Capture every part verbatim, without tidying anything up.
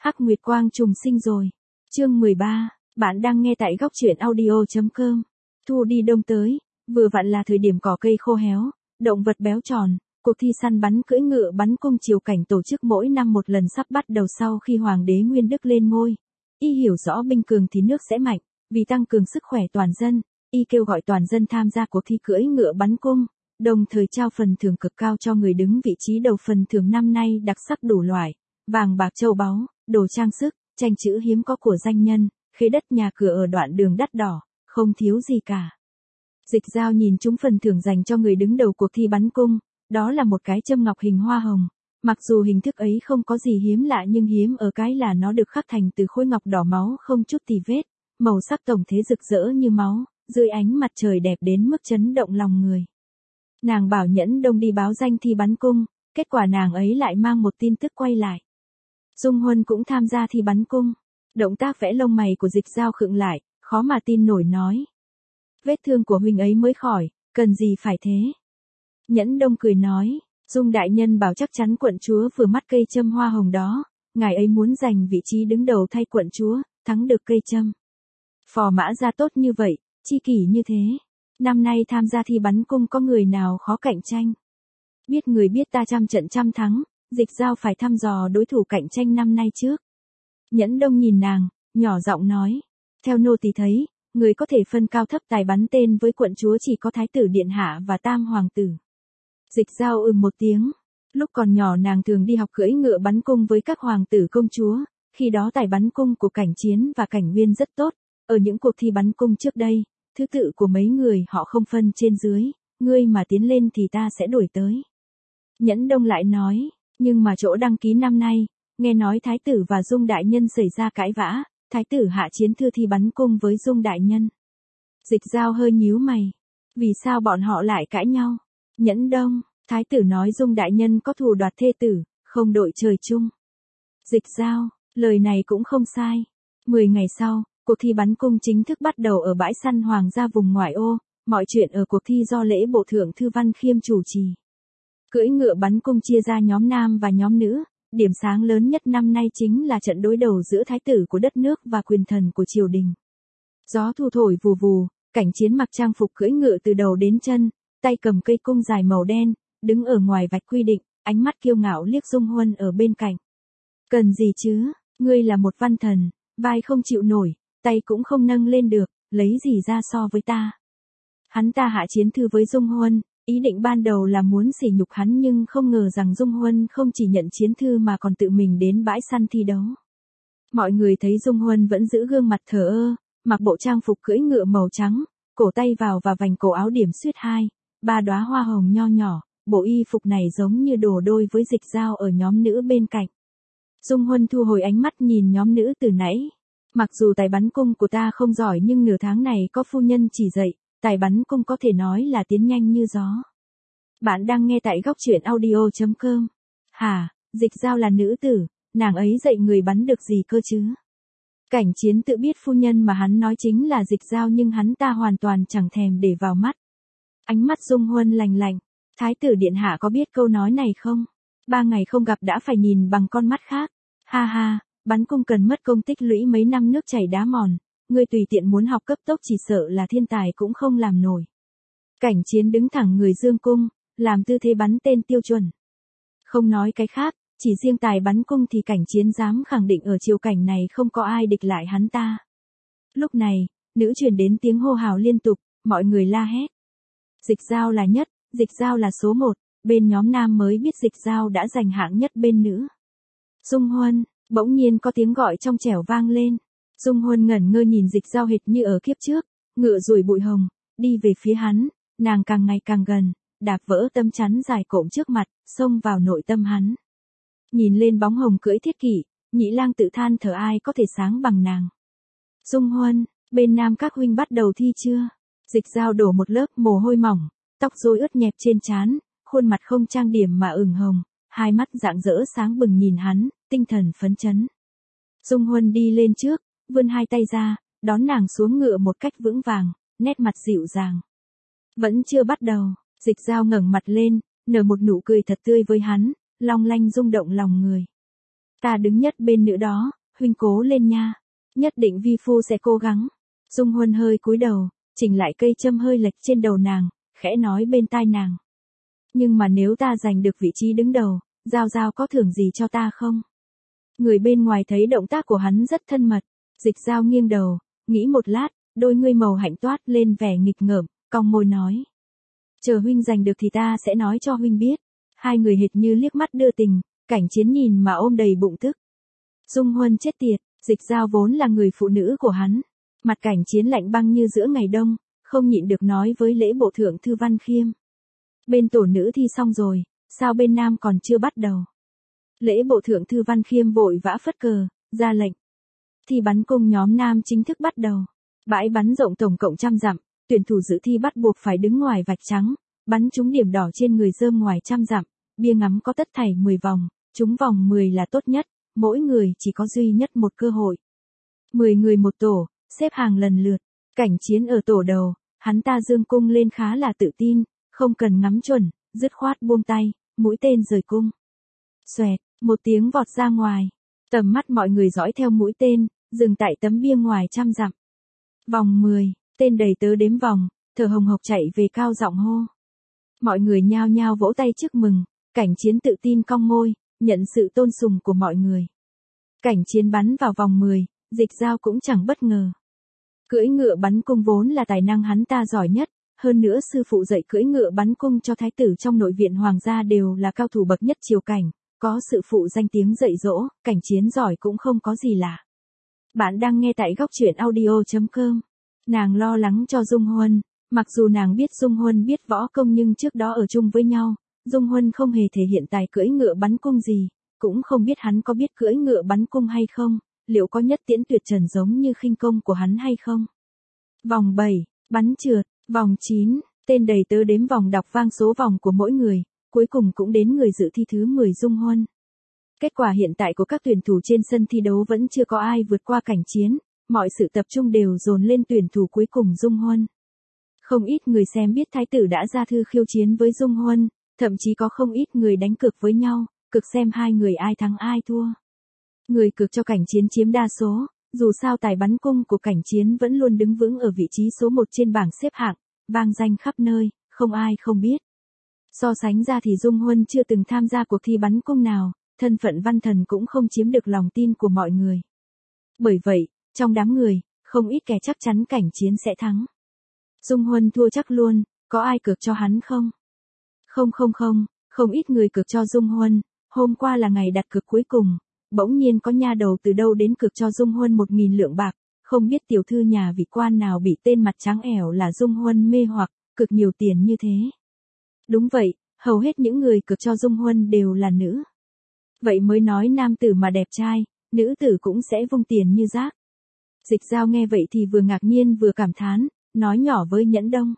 Hắc Nguyệt Quang trùng sinh rồi. Chương mười ba, bạn đang nghe tại góc truyện audio.com. Thu đi đông tới, vừa vặn là thời điểm cỏ cây khô héo, động vật béo tròn, cuộc thi săn bắn cưỡi ngựa bắn cung chiều cảnh tổ chức mỗi năm một lần sắp bắt đầu sau khi Hoàng đế Nguyên Đức lên ngôi. Y hiểu rõ binh cường thì nước sẽ mạnh, vì tăng cường sức khỏe toàn dân, Y kêu gọi toàn dân tham gia cuộc thi cưỡi ngựa bắn cung, đồng thời trao phần thưởng cực cao cho người đứng vị trí đầu. Phần thưởng năm nay đặc sắc đủ loại, vàng bạc châu báu, đồ trang sức, tranh chữ hiếm có của danh nhân, khế đất nhà cửa ở đoạn đường đắt đỏ, không thiếu gì cả. Dịch Dao nhìn chúng phần thưởng dành cho người đứng đầu cuộc thi bắn cung, đó là một cái châm ngọc hình hoa hồng. Mặc dù hình thức ấy không có gì hiếm lạ nhưng hiếm ở cái là nó được khắc thành từ khối ngọc đỏ máu không chút tì vết, màu sắc tổng thế rực rỡ như máu, dưới ánh mặt trời đẹp đến mức chấn động lòng người. Nàng bảo Nhẫn Đông đi báo danh thi bắn cung, kết quả nàng ấy lại mang một tin tức quay lại. Dung Huân cũng tham gia thi bắn cung. Động tác vẽ lông mày của Dịch Dao khựng lại, khó mà tin nổi nói. Vết thương của huynh ấy mới khỏi, cần gì phải thế? Nhẫn Đông cười nói, Dung đại nhân bảo chắc chắn quận chúa vừa mắt cây châm hoa hồng đó, ngài ấy muốn giành vị trí đứng đầu thay quận chúa, thắng được cây châm. Phò mã ra tốt như vậy, chi kỷ như thế. Năm nay tham gia thi bắn cung có người nào khó cạnh tranh? Biết người biết ta trăm trận trăm thắng, Dịch Dao phải thăm dò đối thủ cạnh tranh năm nay trước. Nhẫn Đông nhìn nàng, nhỏ giọng nói, theo nô tỳ thấy, người có thể phân cao thấp tài bắn tên với quận chúa chỉ có thái tử điện hạ và tam hoàng tử. Dịch Dao ừm một tiếng, lúc còn nhỏ nàng thường đi học cưỡi ngựa bắn cung với các hoàng tử công chúa, khi đó tài bắn cung của Cảnh Chiến và Cảnh Nguyên rất tốt, ở những cuộc thi bắn cung trước đây, thứ tự của mấy người họ không phân trên dưới, ngươi mà tiến lên thì ta sẽ đuổi tới. Nhẫn Đông lại nói, nhưng mà chỗ đăng ký năm nay, nghe nói thái tử và Dung đại nhân xảy ra cãi vã, thái tử hạ chiến thư thi bắn cung với Dung đại nhân. Dịch Dao hơi nhíu mày, vì sao bọn họ lại cãi nhau? Nhẫn Đông, thái tử nói Dung đại nhân có thù đoạt thê tử, không đội trời chung. Dịch Dao, lời này cũng không sai. Mười ngày sau, cuộc thi bắn cung chính thức bắt đầu ở bãi săn hoàng gia vùng ngoại ô, mọi chuyện ở cuộc thi do lễ bộ thượng thư Văn Khiêm chủ trì. Cưỡi ngựa bắn cung chia ra nhóm nam và nhóm nữ, điểm sáng lớn nhất năm nay chính là trận đối đầu giữa thái tử của đất nước và quyền thần của triều đình. Gió thu thổi vù vù, Cảnh Chiến mặc trang phục cưỡi ngựa từ đầu đến chân, tay cầm cây cung dài màu đen, đứng ở ngoài vạch quy định, ánh mắt kiêu ngạo liếc Dung Huân ở bên cạnh. Cần gì chứ, ngươi là một văn thần, vai không chịu nổi, tay cũng không nâng lên được, lấy gì ra so với ta. Hắn ta hạ chiến thư với Dung Huân, ý định ban đầu là muốn sỉ nhục hắn nhưng không ngờ rằng Dung Huân không chỉ nhận chiến thư mà còn tự mình đến bãi săn thi đấu. Mọi người thấy Dung Huân vẫn giữ gương mặt thờ ơ, mặc bộ trang phục cưỡi ngựa màu trắng, cổ tay vào và vành cổ áo điểm xuyết hai, ba đóa hoa hồng nho nhỏ, bộ y phục này giống như đổ đôi với Dịch Dao ở nhóm nữ bên cạnh. Dung Huân thu hồi ánh mắt nhìn nhóm nữ từ nãy. Mặc dù tài bắn cung của ta không giỏi nhưng nửa tháng này có phu nhân chỉ dạy, tài bắn cung có thể nói là tiến nhanh như gió. Bạn đang nghe tại góc truyện audio.com. Hả, Dịch Dao là nữ tử, nàng ấy dạy người bắn được gì cơ chứ? Cảnh Chiến tự biết phu nhân mà hắn nói chính là Dịch Dao nhưng hắn ta hoàn toàn chẳng thèm để vào mắt. Ánh mắt Dung Huân lành lạnh, thái tử điện hạ có biết câu nói này không? Ba ngày không gặp đã phải nhìn bằng con mắt khác. Ha ha, bắn cung cần mất công tích lũy mấy năm nước chảy đá mòn, ngươi tùy tiện muốn học cấp tốc chỉ sợ là thiên tài cũng không làm nổi. Cảnh Chiến đứng thẳng người dương cung, làm tư thế bắn tên tiêu chuẩn. Không nói cái khác, chỉ riêng tài bắn cung thì Cảnh Chiến dám khẳng định ở triều cảnh này không có ai địch lại hắn ta. Lúc này, nữ truyền đến tiếng hô hào liên tục, mọi người la hét. Dịch Dao là nhất, Dịch Dao là số một, bên nhóm nam mới biết Dịch Dao đã giành hạng nhất bên nữ. Dung Huân, bỗng nhiên có tiếng gọi trong trẻo vang lên. Dung Huân ngẩn ngơ nhìn Dịch Dao hệt như ở kiếp trước, ngựa rùi bụi hồng, đi về phía hắn, nàng càng ngày càng gần, đạp vỡ tâm chắn dài cộm trước mặt, xông vào nội tâm hắn. Nhìn lên bóng hồng cưỡi thiết kỷ, Nhị Lang tự than thở ai có thể sáng bằng nàng. Dung Huân, bên nam các huynh bắt đầu thi chưa? Dịch Dao đổ một lớp mồ hôi mỏng, tóc rối ướt nhẹp trên trán, khuôn mặt không trang điểm mà ửng hồng, hai mắt rạng rỡ sáng bừng nhìn hắn, tinh thần phấn chấn. Dung Huân đi lên trước, vươn hai tay ra, đón nàng xuống ngựa một cách vững vàng, nét mặt dịu dàng. Vẫn chưa bắt đầu, Dịch Dao ngẩng mặt lên, nở một nụ cười thật tươi với hắn, long lanh rung động lòng người. Ta đứng nhất bên nữa đó, huynh cố lên nha. Nhất định vi phu sẽ cố gắng. Dung Huân hơi cúi đầu, chỉnh lại cây châm hơi lệch trên đầu nàng, khẽ nói bên tai nàng. Nhưng mà nếu ta giành được vị trí đứng đầu, Giao Giao có thưởng gì cho ta không? Người bên ngoài thấy động tác của hắn rất thân mật, Dịch Giao nghiêng đầu, nghĩ một lát, đôi ngươi màu hạnh toát lên vẻ nghịch ngợm, cong môi nói. Chờ huynh giành được thì ta sẽ nói cho huynh biết. Hai người hệt như liếc mắt đưa tình, Cảnh Chiến nhìn mà ôm đầy bụng tức. Dung Huân chết tiệt, Dịch Giao vốn là người phụ nữ của hắn. Mặt Cảnh Chiến lạnh băng như giữa ngày đông, không nhịn được nói với lễ bộ thượng thư Văn Khiêm. Bên tổ nữ thi xong rồi, sao bên nam còn chưa bắt đầu? Lễ bộ thượng thư Văn Khiêm vội vã phất cờ, ra lệnh. Thi bắn cung nhóm nam chính thức bắt đầu. Bãi bắn rộng tổng cộng trăm dặm, tuyển thủ dự thi bắt buộc phải đứng ngoài vạch trắng, bắn trúng điểm đỏ trên người rơm ngoài trăm dặm, bia ngắm có tất thảy mười vòng, trúng vòng mười là tốt nhất, mỗi người chỉ có duy nhất một cơ hội. mười người một tổ, xếp hàng lần lượt, Cảnh Chiến ở tổ đầu, hắn ta dương cung lên khá là tự tin, không cần ngắm chuẩn, dứt khoát buông tay, mũi tên rời cung. Xoẹt, một tiếng vọt ra ngoài, tầm mắt mọi người dõi theo mũi tên, dừng tại tấm bia ngoài trăm dặm. Vòng mười, tên đầy tớ đếm vòng, thở hồng hộc chạy về cao giọng hô. Mọi người nhao nhao vỗ tay chúc mừng, Cảnh Chiến tự tin cong môi, nhận sự tôn sùng của mọi người. Cảnh Chiến bắn vào vòng mười, Dịch Giao cũng chẳng bất ngờ. Cưỡi ngựa bắn cung vốn là tài năng hắn ta giỏi nhất, hơn nữa sư phụ dạy cưỡi ngựa bắn cung cho thái tử trong nội viện hoàng gia đều là cao thủ bậc nhất triều cảnh, có sự phụ danh tiếng dạy dỗ, Cảnh Chiến giỏi cũng không có gì lạ. Bạn đang nghe tại góc truyện audio chấm com. Nàng lo lắng cho Dung Huân, mặc dù nàng biết Dung Huân biết võ công nhưng trước đó ở chung với nhau, Dung Huân không hề thể hiện tài cưỡi ngựa bắn cung gì, cũng không biết hắn có biết cưỡi ngựa bắn cung hay không, liệu có nhất tiễn tuyệt trần giống như khinh công của hắn hay không. Vòng bảy, bắn trượt, vòng chín, tên đầy tớ đếm vòng đọc vang số vòng của mỗi người, cuối cùng cũng đến người dự thi thứ mười Dung Huân. Kết quả hiện tại của các tuyển thủ trên sân thi đấu vẫn chưa có ai vượt qua Cảnh Chiến, mọi sự tập trung đều dồn lên tuyển thủ cuối cùng Dung Huân. Không ít người xem biết thái tử đã ra thư khiêu chiến với Dung Huân, thậm chí có không ít người đánh cược với nhau, cực xem hai người ai thắng ai thua. Người cược cho Cảnh Chiến chiếm đa số, dù sao tài bắn cung của Cảnh Chiến vẫn luôn đứng vững ở vị trí số một trên bảng xếp hạng, vang danh khắp nơi, không ai không biết. So sánh ra thì Dung Huân chưa từng tham gia cuộc thi bắn cung nào, thân phận văn thần cũng không chiếm được lòng tin của mọi người. Bởi vậy, trong đám người, không ít kẻ chắc chắn Cảnh Chiến sẽ thắng. Dung Huân thua chắc luôn, có ai cược cho hắn không? Không không không, không ít người cược cho Dung Huân, hôm qua là ngày đặt cược cuối cùng, bỗng nhiên có nha đầu từ đâu đến cược cho Dung Huân một nghìn lượng bạc, không biết tiểu thư nhà vị quan nào bị tên mặt trắng ẻo là Dung Huân mê hoặc, cực nhiều tiền như thế. Đúng vậy, hầu hết những người cược cho Dung Huân đều là nữ. Vậy mới nói nam tử mà đẹp trai, nữ tử cũng sẽ vung tiền như rác. Dịch Giao nghe vậy thì vừa ngạc nhiên vừa cảm thán, nói nhỏ với Nhẫn Đông.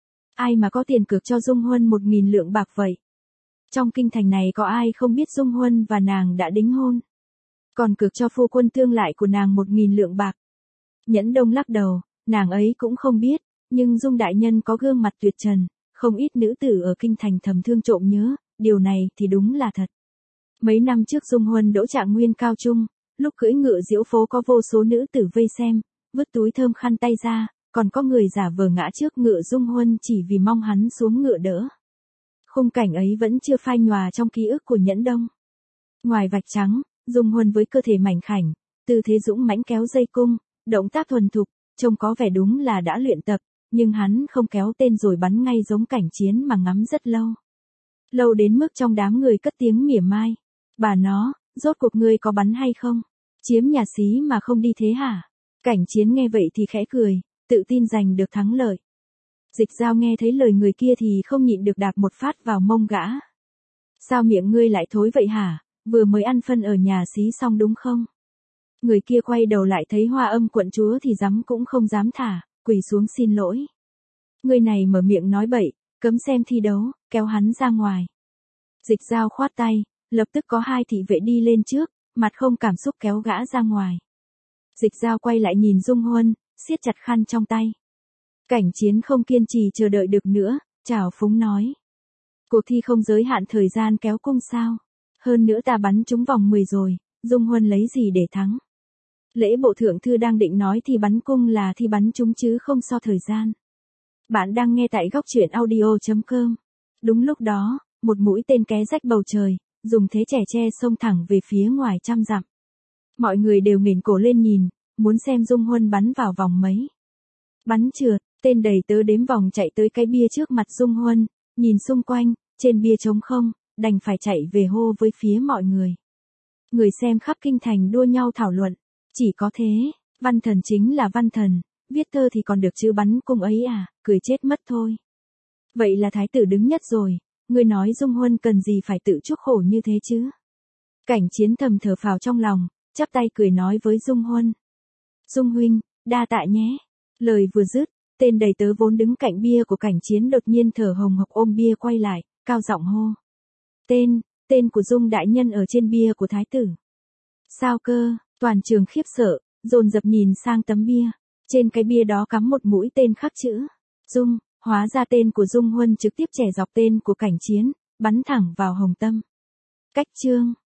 Ai mà có tiền cược cho Dung Huân một nghìn lượng bạc vậy? Trong kinh thành này có ai không biết Dung Huân và nàng đã đính hôn? Còn cược cho phu quân tương lại của nàng một nghìn lượng bạc. Nhẫn Đông lắc đầu, nàng ấy cũng không biết, nhưng Dung đại nhân có gương mặt tuyệt trần, không ít nữ tử ở kinh thành thầm thương trộm nhớ, điều này thì đúng là thật. Mấy năm trước Dung Huân đỗ trạng nguyên cao trung, lúc cưỡi ngựa diễu phố có vô số nữ tử vây xem, vứt túi thơm khăn tay ra, còn có người giả vờ ngã trước ngựa Dung Huân chỉ vì mong hắn xuống ngựa đỡ. Khung cảnh ấy vẫn chưa phai nhòa trong ký ức của Nhẫn Đông. Ngoài vạch trắng, Dung Huân với cơ thể mảnh khảnh, tư thế dũng mãnh kéo dây cung, động tác thuần thục, trông có vẻ đúng là đã luyện tập, nhưng hắn không kéo tên rồi bắn ngay giống Cảnh Chiến mà ngắm rất lâu. Lâu đến mức trong đám người cất tiếng mỉa mai. Bà nó, rốt cuộc ngươi có bắn hay không? Chiếm nhà xí mà không đi thế hả? Cảnh Chiến nghe vậy thì khẽ cười, tự tin giành được thắng lợi. Dịch Giao nghe thấy lời người kia thì không nhịn được đạp một phát vào mông gã. Sao miệng ngươi lại thối vậy hả? Vừa mới ăn phân ở nhà xí xong đúng không? Người kia quay đầu lại thấy Hoa Âm quận chúa thì dám cũng không dám thả, quỳ xuống xin lỗi. Người này mở miệng nói bậy, cấm xem thi đấu, kéo hắn ra ngoài. Dịch Giao khoát tay, lập tức có hai thị vệ đi lên trước, mặt không cảm xúc kéo gã ra ngoài. Dịch Giao quay lại nhìn Dung Huân, siết chặt khăn trong tay. Cảnh Chiến không kiên trì chờ đợi được nữa, chào phúng nói. Cuộc thi không giới hạn thời gian kéo cung sao? Hơn nữa ta bắn trúng vòng mười rồi, Dung Huân lấy gì để thắng? Lễ bộ thượng thư đang định nói thi bắn cung là thi bắn trúng chứ không so thời gian. Bạn đang nghe tại góc truyện audio chấm com. Đúng lúc đó, một mũi tên ké rách bầu trời, dùng thế chẻ che xông thẳng về phía ngoài trăm dặm. Mọi người đều nghển cổ lên nhìn, muốn xem Dung Huân bắn vào vòng mấy. Bắn trượt, tên đầy tớ đếm vòng chạy tới cái bia trước mặt Dung Huân, nhìn xung quanh, trên bia trống không, đành phải chạy về hô với phía mọi người. Người xem khắp kinh thành đua nhau thảo luận, chỉ có thế, văn thần chính là văn thần, viết thơ thì còn được chứ bắn cung ấy à, cười chết mất thôi. Vậy là thái tử đứng nhất rồi, người nói Dung Huân cần gì phải tự chuốc khổ như thế chứ? Cảnh Chiến thầm thở phào trong lòng, chắp tay cười nói với Dung Huân. Dung huynh, đa tạ nhé. Lời vừa dứt, tên đầy tớ vốn đứng cạnh bia của Cảnh Chiến đột nhiên thở hồng hộc ôm bia quay lại, cao giọng hô. Tên, tên của Dung đại nhân ở trên bia của thái tử. Sao cơ? Toàn trường khiếp sợ, dồn dập nhìn sang tấm bia. Trên cái bia đó cắm một mũi tên khắc chữ Dung, hóa ra tên của Dung Huân trực tiếp chẻ dọc tên của Cảnh Chiến, bắn thẳng vào hồng tâm. Cách chương